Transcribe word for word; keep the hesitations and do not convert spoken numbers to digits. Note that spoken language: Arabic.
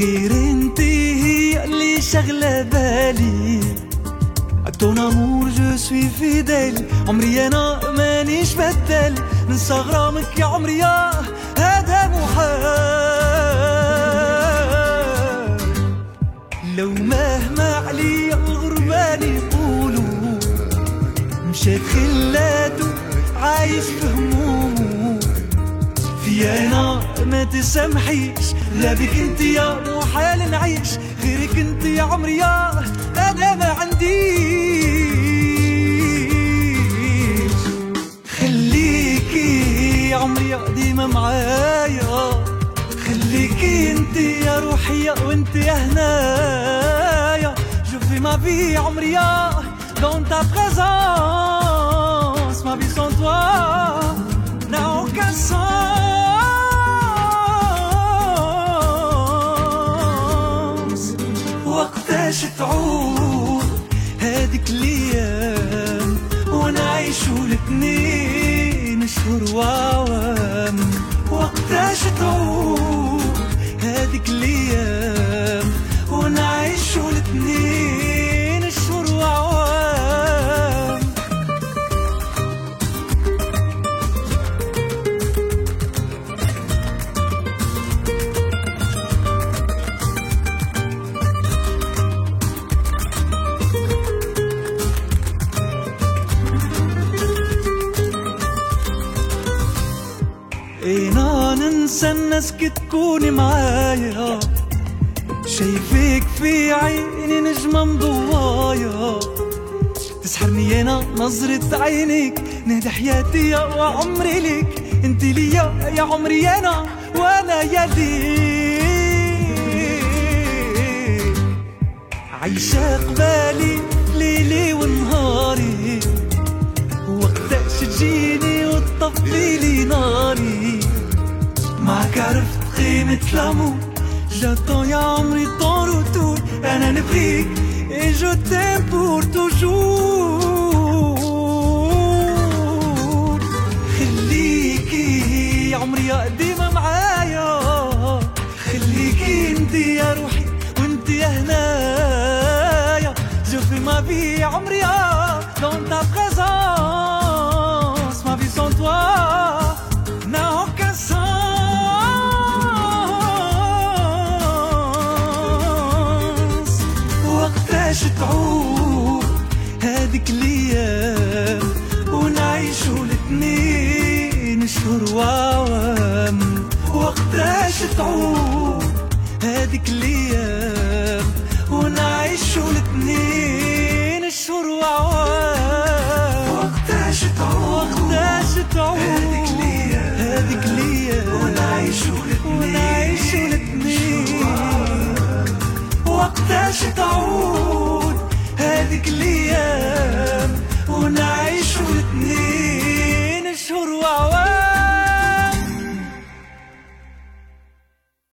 غير انتي هي اللي شغلة بالي. ton amour je suis fidèle. عمري انا مانيش بدل، ننسى غرامك يا عمري يا هذا محال. لو مهما عليا الغربان يقولوا مشات خلاته عايش في همومه، في انا ما تسامحيش، لا بك انت يا محال نعيش، غيرك انت يا عمري يا انا ما عنديش. خليكي يا عمري يا ديما معايا، خليكي انت يا روحي وانت يا هنايا. Je fais ma vie عمري يا dans ta présence. Ma vie sans toi n'a aucun sens. وقتاش تعود هاديك الايام ونعيشو الاتنين شهور وعوام. وقتاش تعود هاديك الايام ونعيشو الاتنين شهور وعوام. اينا ننسى الناس كي تكوني معايا، شايفك في عيني نجمة مضوايا، تسحرني انا نظرة عينيك، نهدي حياتي يا وعمري ليك، انت ليا يا عمري انا وانا يا ليك. عايشة قبالي ليلي ونهاري، وقتاش تجيني وتطفي لي ناري، معك عرفت قيمة الأمور. J'attends يا عمري ton retour، أنا نبغيك et je t'aime pour toujours. خليكي يا عمري يا ديما معايا، خليكي انت يا روحي وانت يا هنايا. Je fais ma vie يا عمري يا dans ta présence. Ma vie sans toi n'a aucun sens. وقتاش تعود هاديك الايام ونعيشو الاتنين شهور وعوام. وقتاش تعود هاديك الايام ونعيشو الاتنين شهور وعوام. وقتاش تعود وقتاش تعود هاديك الايام هاديك الايام ونعيشو الاتنين. وقتاش تعود هاديك الايام